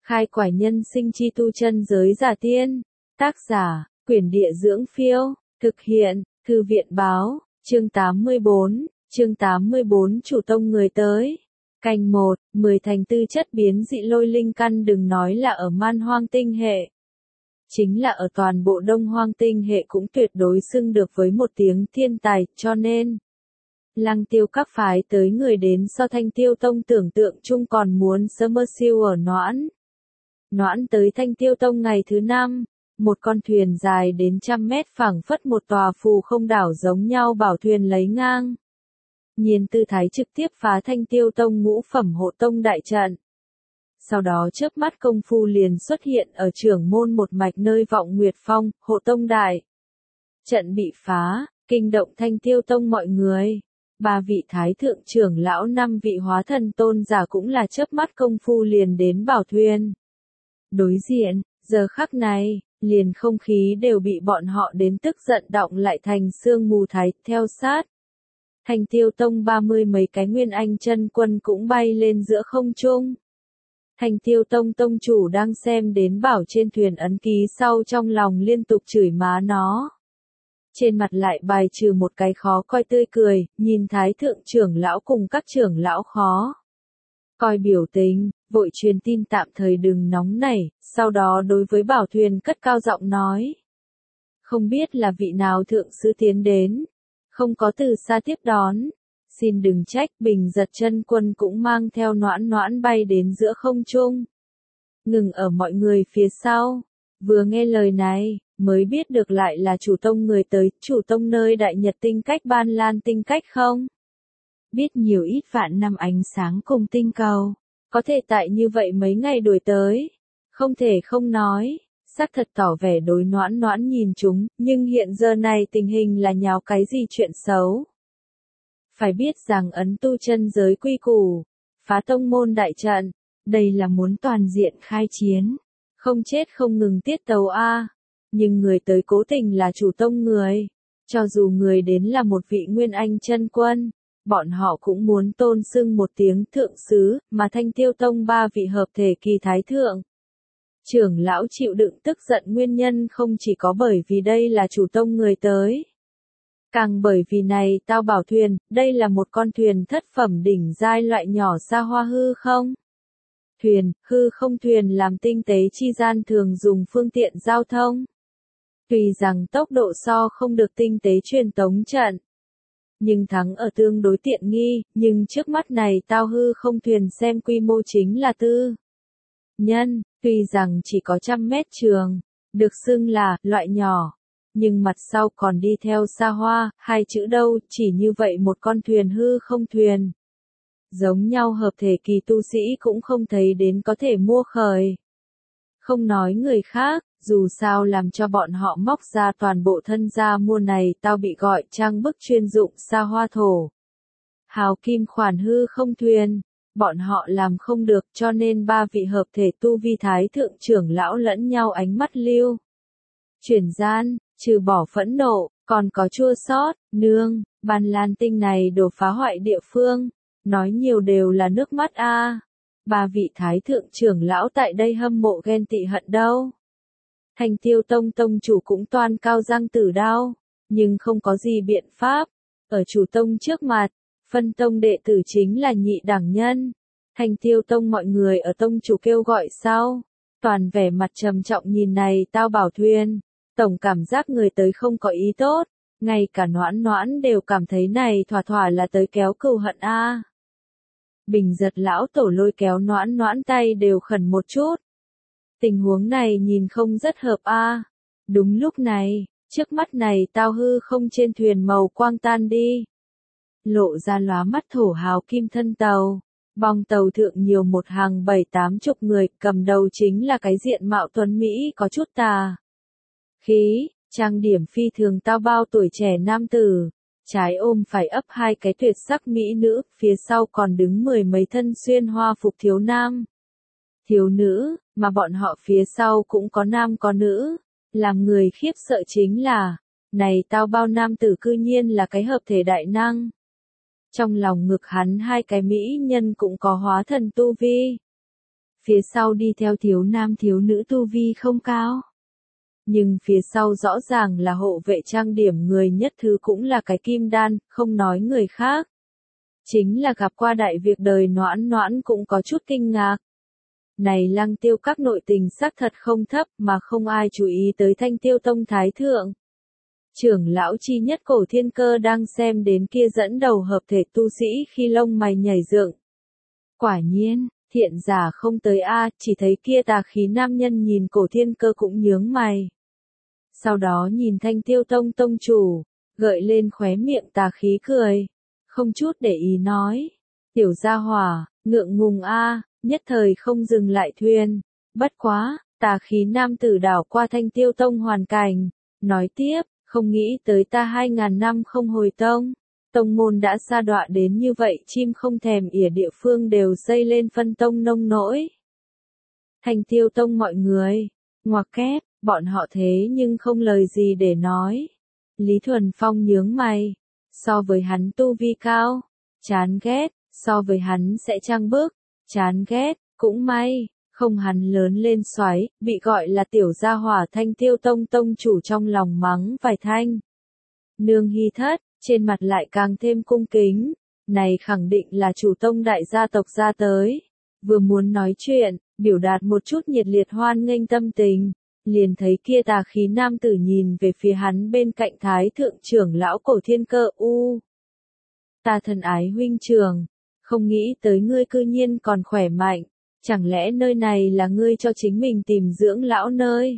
Khai quải nhân sinh chi tu chân giới giả tiên. Tác giả, Quyển Địa Dưỡng Phiêu. Thực hiện, Thư viện Báo. Chương 84. Chương 84 Chủ tông người tới. Canh 1, 10 thành tư chất biến dị lôi linh căn đừng nói là ở Man Hoang tinh hệ. Chính là ở toàn bộ Đông Hoang tinh hệ cũng tuyệt đối xưng được với một tiếng thiên tài, cho nên Lăng Tiêu các phái tới người đến so Thanh Tiêu Tông tưởng tượng chung còn muốn summer siêu ở Noãn. Noãn tới Thanh Tiêu Tông ngày thứ 5, một con thuyền dài đến 100 mét phảng phất một tòa phù không đảo giống nhau bảo thuyền lấy ngang. Nhiên tư thái trực tiếp phá Thanh Tiêu Tông ngũ phẩm hộ tông đại trận. Sau đó chớp mắt công phu liền xuất hiện ở trưởng môn một mạch nơi vọng Nguyệt Phong, hộ tông đại trận bị phá, kinh động Thanh Tiêu Tông mọi người. 3 vị thái thượng trưởng lão 5 vị hóa thần tôn giả cũng là chớp mắt công phu liền đến bảo thuyền. Đối diện, giờ khắc này, liền không khí đều bị bọn họ đến tức giận đọng lại thành sương mù thái, theo sát. Thanh Tiêu Tông 30 mấy cái nguyên anh chân quân cũng bay lên giữa không trung. Thanh Tiêu Tông tông chủ đang xem đến bảo trên thuyền ấn ký sau trong lòng liên tục chửi má nó. Trên mặt lại bài trừ một cái khó coi tươi cười, nhìn thái thượng trưởng lão cùng các trưởng lão khó coi biểu tình, vội truyền tin tạm thời đừng nóng nảy, sau đó đối với bảo thuyền cất cao giọng nói. Không biết là vị nào thượng sư tiến đến, không có từ xa tiếp đón, xin đừng trách. Bình Giật chân quân cũng mang theo Noãn Noãn bay đến giữa không trung, ngừng ở mọi người phía sau. Vừa nghe lời này, mới biết được lại là chủ tông người tới, chủ tông nơi Đại Nhật tinh cách Ban Lan tinh cách không? Biết nhiều ít vạn năm ánh sáng cùng tinh cầu, có thể tại như vậy mấy ngày đuổi tới, không thể không nói, xác thật tỏ vẻ đối Noãn Noãn nhìn chúng, nhưng hiện giờ này tình hình là nháo cái gì chuyện xấu. Phải biết rằng ấn tu chân giới quy củ, phá tông môn đại trận, đây là muốn toàn diện khai chiến, không chết không ngừng tiết tấu a. Nhưng người tới cố tình là chủ tông người, cho dù người đến là một vị nguyên anh chân quân, bọn họ cũng muốn tôn xưng một tiếng thượng sứ, mà Thanh Tiêu Tông 3 vị hợp thể kỳ thái thượng trưởng lão chịu đựng tức giận nguyên nhân không chỉ có bởi vì đây là chủ tông người tới, càng bởi vì này tao bảo thuyền, đây là một con thuyền thất phẩm đỉnh giai loại nhỏ xa hoa hư không thuyền, hư không thuyền làm tinh tế chi gian thường dùng phương tiện giao thông. Tuy rằng tốc độ so không được tinh tế truyền tống trận, nhưng thắng ở tương đối tiện nghi, nhưng trước mắt này tao hư không thuyền xem quy mô chính là tư nhân, tuy rằng chỉ có 100 mét trường, được xưng là loại nhỏ, nhưng mặt sau còn đi theo xa hoa, 2 chữ đâu, chỉ như vậy một con thuyền hư không thuyền. Giống nhau hợp thể kỳ tu sĩ cũng không thấy đến có thể mua khởi. Không nói người khác, dù sao làm cho bọn họ móc ra toàn bộ thân gia mua này tao bị gọi trang bức chuyên dụng xa hoa thổ. Hào kim khoản hư không thuyền, bọn họ làm không được cho nên 3 vị hợp thể tu vi thái thượng trưởng lão lẫn nhau ánh mắt lưu. Chuyển gian, trừ bỏ phẫn nộ, còn có chua xót, nương, Ban Lan tinh này đồ phá hoại địa phương, nói nhiều đều là nước mắt a. 3 vị thái thượng trưởng lão tại đây hâm mộ ghen tị hận đâu. Thanh Tiêu Tông tông chủ cũng toan cao răng tử đao, nhưng không có gì biện pháp. Ở chủ tông trước mặt, phân tông đệ tử chính là nhị đẳng nhân. Thanh Tiêu Tông mọi người ở tông chủ kêu gọi sau, toàn vẻ mặt trầm trọng nhìn này tao bảo thuyền, tổng cảm giác người tới không có ý tốt, ngay cả Noãn Noãn đều cảm thấy này thỏa thỏa là tới kéo cừu hận a. Bình Giật lão tổ lôi kéo Noãn Noãn tay đều khẩn một chút. Tình huống này nhìn không rất hợp a. Đúng lúc này, trước mắt này tao hư không trên thuyền màu quang tan đi. Lộ ra lóa mắt thổ hào kim thân tàu. Bong tàu thượng nhiều một hàng 7-80 người, cầm đầu chính là cái diện mạo tuấn Mỹ có chút tà khí, trang điểm phi thường tao bao tuổi trẻ nam tử. Trái ôm phải ấp 2 cái tuyệt sắc mỹ nữ, phía sau còn đứng 10 mấy thân xuyên hoa phục thiếu nam, thiếu nữ, mà bọn họ phía sau cũng có nam có nữ. Làm người khiếp sợ chính là, này tao bao nam tử cư nhiên là cái hợp thể đại năng. Trong lòng ngực hắn 2 cái mỹ nhân cũng có hóa thần tu vi. phía sau đi theo thiếu nam thiếu nữ tu vi không cao. Nhưng phía sau rõ ràng là hộ vệ trang điểm người nhất thứ cũng là cái kim đan, không nói người khác. Chính là gặp qua đại việc đời Noãn Noãn cũng có chút kinh ngạc. Này Lăng Tiêu các nội tình xác thật không thấp mà không ai chú ý tới Thanh Tiêu Tông Thái Thượng. Trưởng lão chi nhất Cổ Thiên Cơ đang xem đến kia dẫn đầu hợp thể tu sĩ khi lông mày nhảy dựng. Quả nhiên, thiện giả không tới a, chỉ thấy kia tà khí nam nhân nhìn Cổ Thiên Cơ cũng nhướng mày. Sau đó nhìn Thanh Tiêu Tông tông chủ, gợi lên khóe miệng tà khí cười, không chút để ý nói, tiểu gia hỏa, ngượng ngùng a, nhất thời không dừng lại thuyền. Bất quá, tà khí nam tử đảo qua Thanh Tiêu Tông hoàn cảnh, nói tiếp, không nghĩ tới ta 2000 năm không hồi tông. Tông môn đã sa đọa đến như vậy, chim không thèm ỉa địa phương đều xây lên phân tông nông nỗi. Thanh Tiêu Tông mọi người, ngoặc kép, bọn họ thế nhưng không lời gì để nói. Lý Thuần Phong nhướng mày, so với hắn tu vi cao, chán ghét, so với hắn sẽ trăng bước, chán ghét, cũng may, không hắn lớn lên xoáy, bị gọi là tiểu gia hỏa. Thanh Tiêu Tông tông chủ trong lòng mắng vài thanh. Nương Hy Thất, trên mặt lại càng thêm cung kính, này khẳng định là chủ tông đại gia tộc ra tới. Vừa muốn nói chuyện, biểu đạt một chút nhiệt liệt hoan nghênh tâm tình, liền thấy kia tà khí nam tử nhìn về phía hắn bên cạnh Thái Thượng trưởng lão Cổ Thiên Cơ. Ta thân ái huynh trưởng, không nghĩ tới ngươi cư nhiên còn khỏe mạnh, chẳng lẽ nơi này là ngươi cho chính mình tìm dưỡng lão nơi?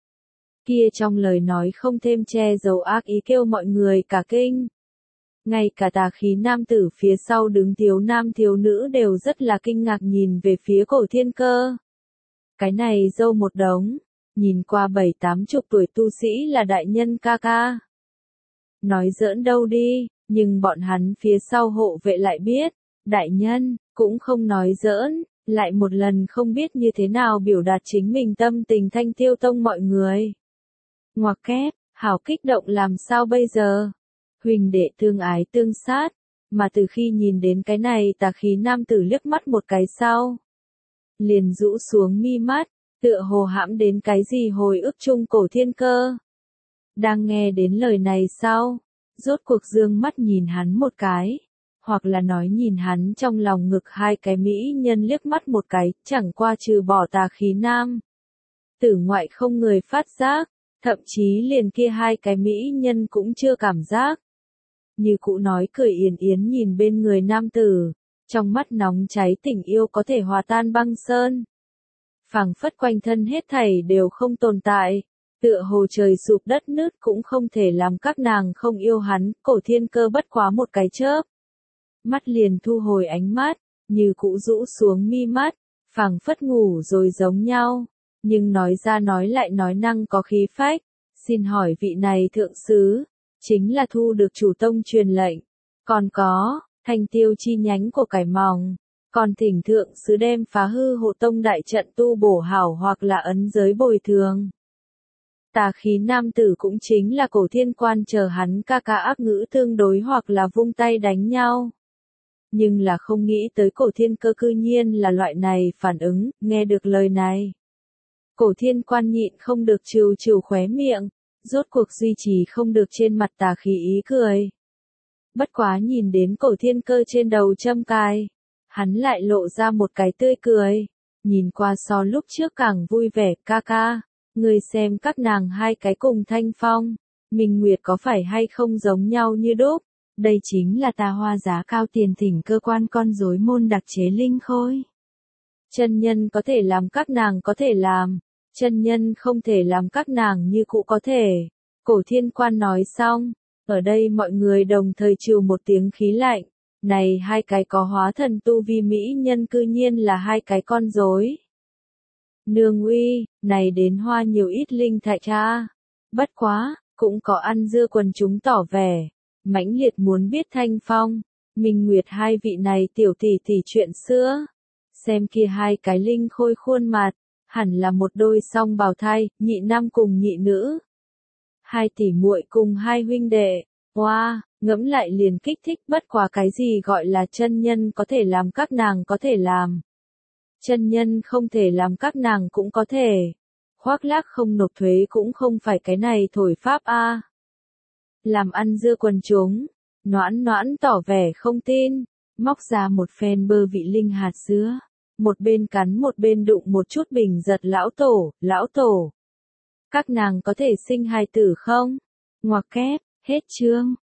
Kia trong lời nói không thêm che giấu ác ý kêu mọi người cả kinh. Ngay cả tà khí nam tử phía sau đứng thiếu nam thiếu nữ đều rất là kinh ngạc nhìn về phía Cổ Thiên Cơ. Cái này dâu một đống, nhìn qua 7-80 tuổi tu sĩ là đại nhân ca ca. Nói giỡn đâu đi, nhưng bọn hắn phía sau hộ vệ lại biết, đại nhân, cũng không nói giỡn, lại một lần không biết như thế nào biểu đạt chính mình tâm tình. Thanh Tiêu Tông mọi người. Ngoặc kép, hảo kích động làm sao bây giờ? Huỳnh đệ tương ái tương sát, mà từ khi nhìn đến cái này tà khí nam tử liếc mắt một cái sau. Liền rũ xuống mi mắt, tựa hồ hãm đến cái gì hồi ức chung. Cổ Thiên Cơ. Đang nghe đến lời này sau, rốt cuộc dương mắt nhìn hắn một cái, hoặc là nói nhìn hắn trong lòng ngực hai cái mỹ nhân liếc mắt một cái, chẳng qua trừ bỏ tà khí nam tử ngoại không người phát giác, thậm chí liền kia hai cái mỹ nhân cũng chưa cảm giác. Như cũ nói cười yến yến nhìn bên người nam tử, trong mắt nóng cháy tình yêu có thể hòa tan băng sơn. Phảng phất quanh thân hết thảy đều không tồn tại, tựa hồ trời sụp đất nứt cũng không thể làm các nàng không yêu hắn. Cổ Thiên Cơ bất quá một cái chớp mắt liền thu hồi ánh mắt, như cũ rũ xuống mi mắt, phảng phất ngủ rồi giống nhau, nhưng nói ra nói lại nói năng có khí phách. Xin hỏi vị này thượng sứ, chính là thu được chủ tông truyền lệnh, còn có, Thanh Tiêu chi nhánh của cải mòng, còn thỉnh thượng sứ đem phá hư hộ tông đại trận tu bổ hảo hoặc là ấn giới bồi thường. Tà khí nam tử cũng chính là Cổ Thiên Quan chờ hắn ca ca ác ngữ tương đối hoặc là vung tay đánh nhau. Nhưng là không nghĩ tới Cổ Thiên Cơ cư nhiên là loại này phản ứng. Nghe được lời này, Cổ Thiên Quan nhịn không được trừ trừ khóe miệng, rốt cuộc duy trì không được trên mặt tà khí ý cười. Bất quá nhìn đến Cổ Thiên Cơ trên đầu châm cài, hắn lại lộ ra một cái tươi cười, nhìn qua so lúc trước càng vui vẻ. Ca ca, người xem các nàng hai cái cùng Thanh Phong, Minh Nguyệt có phải hay không giống nhau như đúc? Đây chính là ta hoa giá cao tiền thỉnh cơ quan con rối môn đặc chế linh khôi. Chân nhân có thể làm các nàng có thể làm, chân nhân không thể làm các nàng như cũ có thể. Cổ Thiên Quan nói xong, ở đây mọi người đồng thời trừ một tiếng khí lạnh. Này hai cái có hóa thần tu vi mỹ nhân cư nhiên là hai cái con rối. Nương uy, này đến hoa nhiều ít linh thạch cha. Bất quá, cũng có ăn dưa quần chúng tỏ vẻ mãnh liệt muốn biết Thanh Phong, Minh Nguyệt hai vị này tiểu tỷ tỷ chuyện xưa. Xem kia hai cái linh khôi khuôn mặt, hẳn là một đôi song bào thai, nhị nam cùng nhị nữ. Hai tỷ muội cùng hai huynh đệ. Wow, ngẫm lại liền kích thích. Bất quá cái gì gọi là chân nhân có thể làm các nàng có thể làm. Chân nhân không thể làm các nàng cũng có thể. Khoác lác không nộp thuế cũng không phải cái này thổi pháp a. Làm ăn dưa quần chúng, Noãn Noãn tỏ vẻ không tin, móc ra một phen bơ vị linh hạt dứa, một bên cắn một bên đụng một chút bình giật lão tổ. Các nàng có thể sinh hài tử không? Ngoặc kép, hết chương.